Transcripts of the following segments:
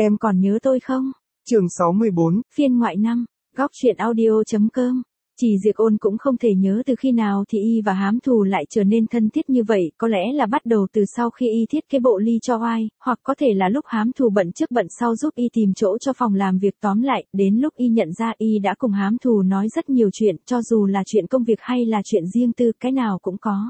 Em còn nhớ tôi không? Chương 64. Phiên ngoại 5. Góc truyện audio.com. Chỉ Diệc Ôn cũng không thể nhớ từ khi nào thì y và Hám Thù lại trở nên thân thiết như vậy, có lẽ là bắt đầu từ sau khi y thiết kế bộ ly cho Oai, hoặc có thể là lúc Hám Thù bận trước bận sau giúp y tìm chỗ cho phòng làm việc, tóm lại, đến lúc y nhận ra y đã cùng Hám Thù nói rất nhiều chuyện, cho dù là chuyện công việc hay là chuyện riêng tư, cái nào cũng có.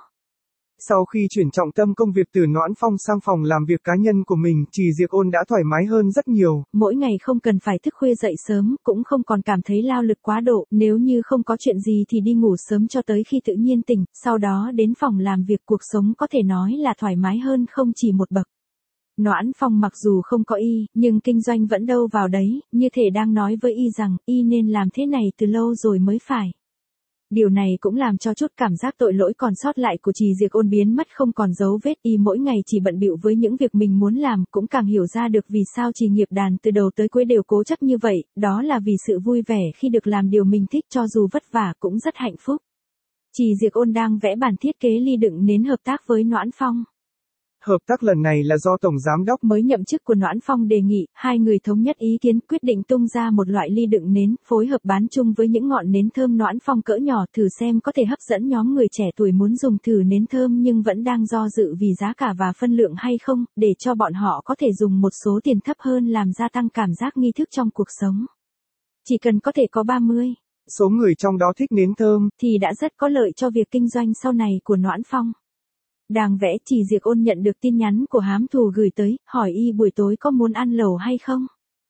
Sau khi chuyển trọng tâm công việc từ Noãn Phong sang phòng làm việc cá nhân của mình, Chỉ Diệc Ôn đã thoải mái hơn rất nhiều. Mỗi ngày không cần phải thức khuya dậy sớm, cũng không còn cảm thấy lao lực quá độ, nếu như không có chuyện gì thì đi ngủ sớm cho tới khi tự nhiên tỉnh, sau đó đến phòng làm việc, cuộc sống có thể nói là thoải mái hơn không chỉ một bậc. Noãn Phong mặc dù không có y, nhưng kinh doanh vẫn đâu vào đấy, như thể đang nói với y rằng, y nên làm thế này từ lâu rồi mới phải. Điều này cũng làm cho chút cảm giác tội lỗi còn sót lại của Chỉ Diệc Ôn biến mất không còn dấu vết, y mỗi ngày chỉ bận bịu với những việc mình muốn làm, cũng càng hiểu ra được vì sao Chỉ Nghiệp Đàn từ đầu tới cuối đều cố chấp như vậy, đó là vì sự vui vẻ khi được làm điều mình thích, cho dù vất vả cũng rất hạnh phúc. Chỉ Diệc Ôn đang vẽ bản thiết kế ly đựng nến hợp tác với Noãn Phong. Hợp tác lần này là do Tổng Giám đốc mới nhậm chức của Noãn Phong đề nghị, hai người thống nhất ý kiến quyết định tung ra một loại ly đựng nến, phối hợp bán chung với những ngọn nến thơm Noãn Phong cỡ nhỏ, thử xem có thể hấp dẫn nhóm người trẻ tuổi muốn dùng thử nến thơm nhưng vẫn đang do dự vì giá cả và phân lượng hay không, để cho bọn họ có thể dùng một số tiền thấp hơn làm gia tăng cảm giác nghi thức trong cuộc sống. Chỉ cần có thể có 30 số người trong đó thích nến thơm, thì đã rất có lợi cho việc kinh doanh sau này của Noãn Phong. Đang vẽ, Chỉ Diệc Ôn nhận được tin nhắn của Hám Thù gửi tới, hỏi y buổi tối có muốn ăn lẩu hay không.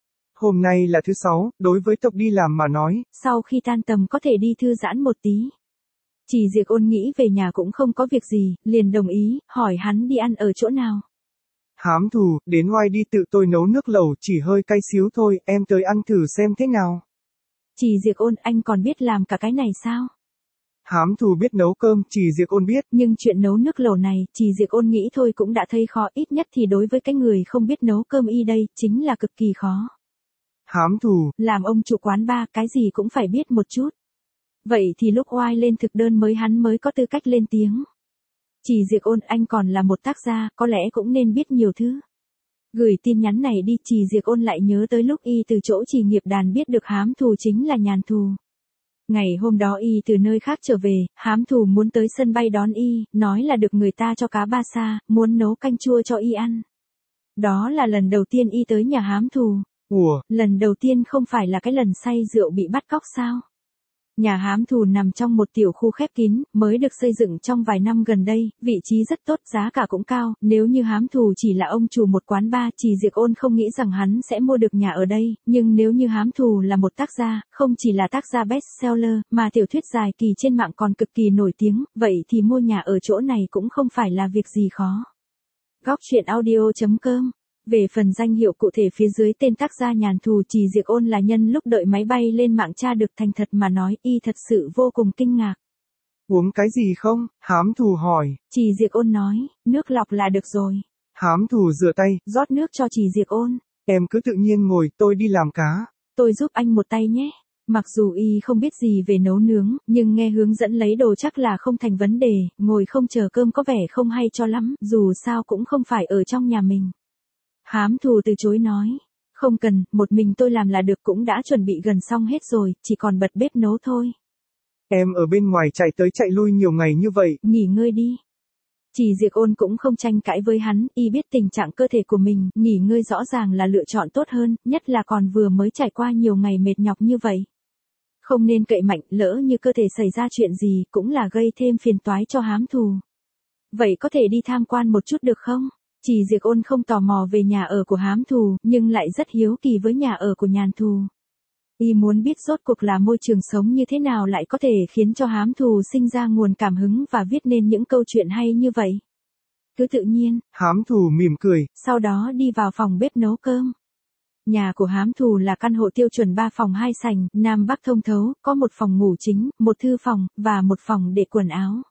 Hôm nay là thứ 6, đối với tộc đi làm mà nói, sau khi tan tầm có thể đi thư giãn một tí. Chỉ Diệc Ôn nghĩ về nhà cũng không có việc gì, liền đồng ý, hỏi hắn đi ăn ở chỗ nào. Hám Thù, đến Oai đi, tự tôi nấu nước lẩu, chỉ hơi cay xíu thôi, em tới ăn thử xem thế nào. Chỉ Diệc Ôn, anh còn biết làm cả cái này sao? Hám Thù biết nấu cơm, Chỉ Diệc Ôn biết. Nhưng chuyện nấu nước lẩu này, Chỉ Diệc Ôn nghĩ thôi cũng đã thấy khó, ít nhất thì đối với cái người không biết nấu cơm y đây, chính là cực kỳ khó. Hám Thù, làm ông chủ quán bar, cái gì cũng phải biết một chút. Vậy thì lúc Oai lên thực đơn hắn mới có tư cách lên tiếng. Chỉ Diệc Ôn, anh còn là một tác gia, có lẽ cũng nên biết nhiều thứ. Gửi tin nhắn này đi, Chỉ Diệc Ôn lại nhớ tới lúc y từ chỗ Chỉ Nghiệp Đàn biết được Hám Thù chính là Nhàn Thù. Ngày hôm đó y từ nơi khác trở về, Hám Thù muốn tới sân bay đón y, nói là được người ta cho cá ba sa, muốn nấu canh chua cho y ăn. Đó là lần đầu tiên y tới nhà Hám Thù. Ủa, lần đầu tiên không phải là cái lần say rượu bị bắt cóc sao? Nhà Hám Thù nằm trong một tiểu khu khép kín, mới được xây dựng trong vài năm gần đây, vị trí rất tốt, giá cả cũng cao, nếu như Hám Thù chỉ là ông chủ một quán bar, Chỉ Diệc Ôn không nghĩ rằng hắn sẽ mua được nhà ở đây, nhưng nếu như Hám Thù là một tác gia, không chỉ là tác gia bestseller, mà tiểu thuyết dài kỳ trên mạng còn cực kỳ nổi tiếng, vậy thì mua nhà ở chỗ này cũng không phải là việc gì khó. Góc truyện audio.com. Về phần danh hiệu cụ thể phía dưới tên tác gia Nhàn Thù, Chỉ Diệc Ôn là nhân lúc đợi máy bay lên mạng tra được, thành thật mà nói, y thật sự vô cùng kinh ngạc. Uống cái gì không? Hám Thù hỏi. Chỉ Diệc Ôn nói, nước lọc là được rồi. Hám Thù rửa tay, rót nước cho Chỉ Diệc Ôn. Em cứ tự nhiên ngồi, tôi đi làm cá. Tôi giúp anh một tay nhé. Mặc dù y không biết gì về nấu nướng, nhưng nghe hướng dẫn lấy đồ chắc là không thành vấn đề, ngồi không chờ cơm có vẻ không hay cho lắm, dù sao cũng không phải ở trong nhà mình. Hám Thù từ chối nói, không cần, một mình tôi làm là được, cũng đã chuẩn bị gần xong hết rồi, chỉ còn bật bếp nấu thôi. Em ở bên ngoài chạy tới chạy lui nhiều ngày như vậy. Nghỉ ngơi đi. Chỉ Diệc Ôn cũng không tranh cãi với hắn, y biết tình trạng cơ thể của mình, nghỉ ngơi rõ ràng là lựa chọn tốt hơn, nhất là còn vừa mới trải qua nhiều ngày mệt nhọc như vậy. Không nên cậy mạnh, lỡ như cơ thể xảy ra chuyện gì, cũng là gây thêm phiền toái cho Hám Thù. Vậy có thể đi tham quan một chút được không? Chỉ Diệc Ôn không tò mò về nhà ở của Hám Thù, nhưng lại rất hiếu kỳ với nhà ở của Nhàn Thù. Y muốn biết rốt cuộc là môi trường sống như thế nào lại có thể khiến cho Hám Thù sinh ra nguồn cảm hứng và viết nên những câu chuyện hay như vậy. Cứ tự nhiên, Hám Thù mỉm cười, sau đó đi vào phòng bếp nấu cơm. Nhà của Hám Thù là căn hộ tiêu chuẩn 3 phòng 2 sảnh, Nam Bắc thông thấu, có một phòng ngủ chính, một thư phòng, và một phòng để quần áo.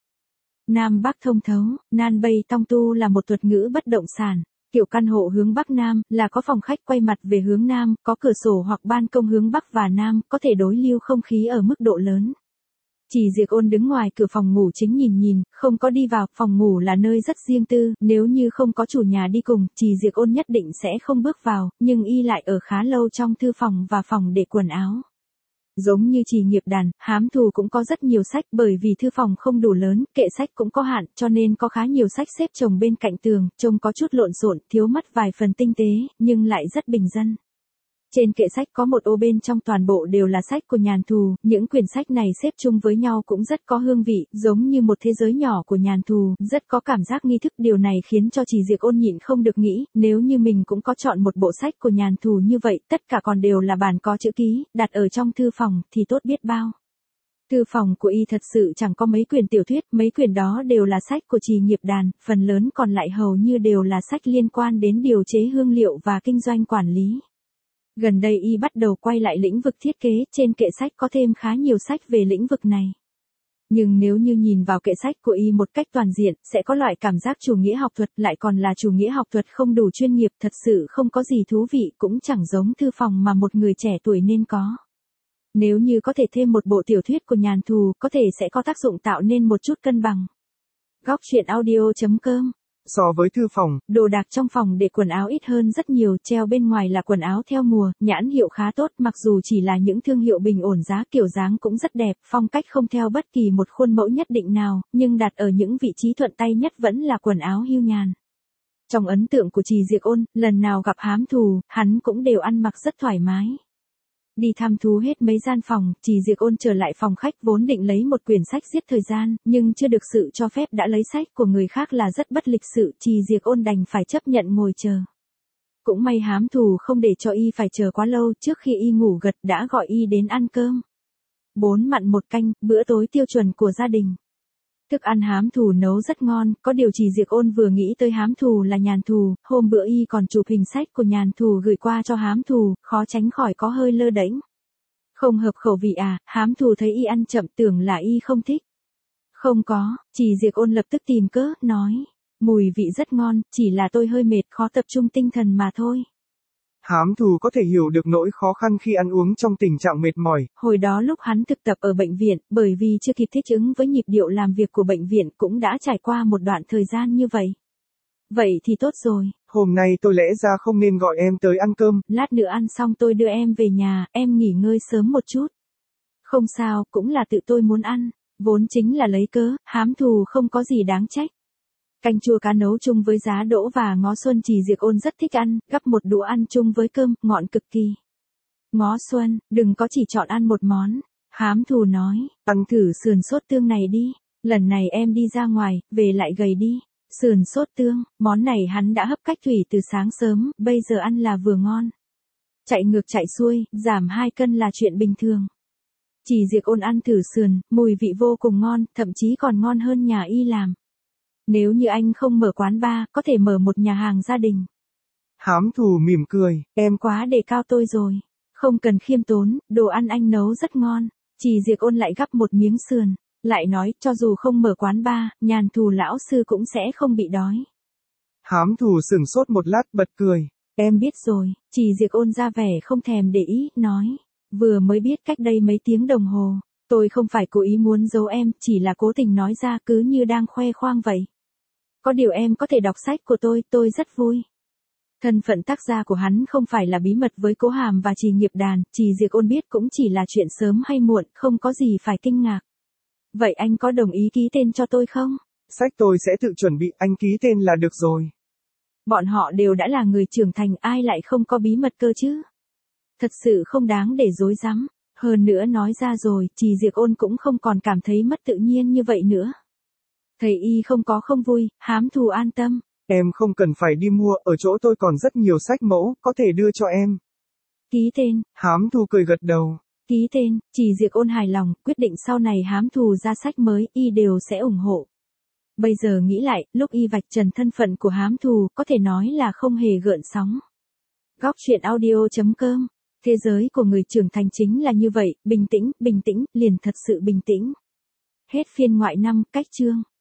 Nam Bắc thông thấu, Nan Bay Tong Tu là một thuật ngữ bất động sản. Kiểu căn hộ hướng Bắc Nam, là có phòng khách quay mặt về hướng Nam, có cửa sổ hoặc ban công hướng Bắc và Nam, có thể đối lưu không khí ở mức độ lớn. Trì Diệc Ôn đứng ngoài cửa phòng ngủ chính nhìn, không có đi vào, phòng ngủ là nơi rất riêng tư, nếu như không có chủ nhà đi cùng, Trì Diệc Ôn nhất định sẽ không bước vào, nhưng y lại ở khá lâu trong thư phòng và phòng để quần áo. Giống như Trì Nghiệp Đàn, Hám Thù cũng có rất nhiều sách, bởi vì thư phòng không đủ lớn, kệ sách cũng có hạn, cho nên có khá nhiều sách xếp chồng bên cạnh tường, trông có chút lộn xộn, thiếu mất vài phần tinh tế, nhưng lại rất bình dân. Trên kệ sách có một ô bên trong toàn bộ đều là sách của Nhàn Thù, những quyển sách này xếp chung với nhau cũng rất có hương vị, giống như một thế giới nhỏ của Nhàn Thù, rất có cảm giác nghi thức. Điều này khiến cho Trì Diệc Ôn nhịn không được nghĩ, nếu như mình cũng có chọn một bộ sách của Nhàn Thù như vậy, tất cả còn đều là bản có chữ ký, đặt ở trong thư phòng, thì tốt biết bao. Thư phòng của y thật sự chẳng có mấy quyển tiểu thuyết, mấy quyển đó đều là sách của Trì Nghiệp Đàn, phần lớn còn lại hầu như đều là sách liên quan đến điều chế hương liệu và kinh doanh quản lý. Gần đây y bắt đầu quay lại lĩnh vực thiết kế, trên kệ sách có thêm khá nhiều sách về lĩnh vực này. Nhưng nếu như nhìn vào kệ sách của y một cách toàn diện, sẽ có loại cảm giác chủ nghĩa học thuật, lại còn là chủ nghĩa học thuật không đủ chuyên nghiệp, thật sự không có gì thú vị, cũng chẳng giống thư phòng mà một người trẻ tuổi nên có. Nếu như có thể thêm một bộ tiểu thuyết của Nhàn Thù, có thể sẽ có tác dụng tạo nên một chút cân bằng. Góc truyện audio.com. So với thư phòng, đồ đạc trong phòng để quần áo ít hơn rất nhiều, treo bên ngoài là quần áo theo mùa, nhãn hiệu khá tốt, mặc dù chỉ là những thương hiệu bình ổn giá, kiểu dáng cũng rất đẹp, phong cách không theo bất kỳ một khuôn mẫu nhất định nào, nhưng đặt ở những vị trí thuận tay nhất vẫn là quần áo hưu nhàn. Trong ấn tượng của Trì Diệc Ôn, lần nào gặp Hám Thù, hắn cũng đều ăn mặc rất thoải mái. Đi thăm thú hết mấy gian phòng, Trì Diệc Ôn trở lại phòng khách vốn định lấy một quyển sách giết thời gian, nhưng chưa được sự cho phép đã lấy sách của người khác là rất bất lịch sự, Trì Diệc Ôn đành phải chấp nhận ngồi chờ. Cũng may Hám Thù không để cho y phải chờ quá lâu, trước khi y ngủ gật đã gọi y đến ăn cơm. 4 mặn 1 canh, bữa tối tiêu chuẩn của gia đình. Thức ăn Hám Thù nấu rất ngon, có điều Trì Diệc Ôn vừa nghĩ tới Hám Thù là Nhàn Thù, hôm bữa y còn chụp hình sách của Nhàn Thù gửi qua cho Hám Thù, khó tránh khỏi có hơi lơ đễnh. Không hợp khẩu vị à? Hám Thù thấy y ăn chậm tưởng là y không thích. Không có, Trì Diệc Ôn lập tức tìm cớ, nói, mùi vị rất ngon, chỉ là tôi hơi mệt, khó tập trung tinh thần mà thôi. Hám Thù có thể hiểu được nỗi khó khăn khi ăn uống trong tình trạng mệt mỏi. Hồi đó lúc hắn thực tập ở bệnh viện, bởi vì chưa kịp thích ứng với nhịp điệu làm việc của bệnh viện cũng đã trải qua một đoạn thời gian như vậy. Vậy thì tốt rồi. Hôm nay tôi lẽ ra không nên gọi em tới ăn cơm. Lát nữa ăn xong tôi đưa em về nhà, em nghỉ ngơi sớm một chút. Không sao, cũng là tự tôi muốn ăn. Vốn chính là lấy cớ, Hám Thù không có gì đáng trách. Canh chua cá nấu chung với giá đỗ và ngó xuân Trì Diệc Ôn rất thích ăn, gắp một đũa ăn chung với cơm, ngọt cực kỳ. Ngó xuân, đừng có chỉ chọn ăn một món. Hám Thù nói, ăn thử sườn sốt tương này đi. Lần này em đi ra ngoài, về lại gầy đi. Sườn sốt tương, món này hắn đã hấp cách thủy từ sáng sớm, bây giờ ăn là vừa ngon. Chạy ngược chạy xuôi, giảm 2 cân là chuyện bình thường. Trì Diệc Ôn ăn thử sườn, mùi vị vô cùng ngon, thậm chí còn ngon hơn nhà y làm. Nếu như anh không mở quán bar, có thể mở một nhà hàng gia đình. Hám Thù mỉm cười, em quá đề cao tôi rồi. Không cần khiêm tốn, đồ ăn anh nấu rất ngon. Trì Diệc Ôn lại gắp một miếng sườn, lại nói, cho dù không mở quán bar, Nhàn Thù lão sư cũng sẽ không bị đói. Hám Thù sửng sốt một lát bật cười. Em biết rồi, Trì Diệc Ôn ra vẻ không thèm để ý, nói. Vừa mới biết cách đây mấy tiếng đồng hồ. Tôi không phải cố ý muốn giấu em, chỉ là cố tình nói ra cứ như đang khoe khoang vậy. Có điều em có thể đọc sách của tôi rất vui. Thân phận tác giả của hắn không phải là bí mật với Cố Hàm và Trì Nghiệp Đàn, Trì Diệc Ôn biết cũng chỉ là chuyện sớm hay muộn, không có gì phải kinh ngạc. Vậy anh có đồng ý ký tên cho tôi không? Sách tôi sẽ tự chuẩn bị, anh ký tên là được rồi. Bọn họ đều đã là người trưởng thành, ai lại không có bí mật cơ chứ? Thật sự không đáng để dối rắm. Hơn nữa nói ra rồi, Trì Diệc Ôn cũng không còn cảm thấy mất tự nhiên như vậy nữa. Thầy y không có không vui, Hám Thù an tâm. Em không cần phải đi mua, ở chỗ tôi còn rất nhiều sách mẫu, có thể đưa cho em. Ký tên. Hám Thù cười gật đầu. Ký tên, Trì Diệc Ôn hài lòng, quyết định sau này Hám Thù ra sách mới, y đều sẽ ủng hộ. Bây giờ nghĩ lại, lúc y vạch trần thân phận của Hám Thù, có thể nói là không hề gợn sóng. Góc truyện audio.com. Thế giới của người trưởng thành chính là như vậy, bình tĩnh, liền thật sự bình tĩnh. Hết phiên ngoại 5, cách chương.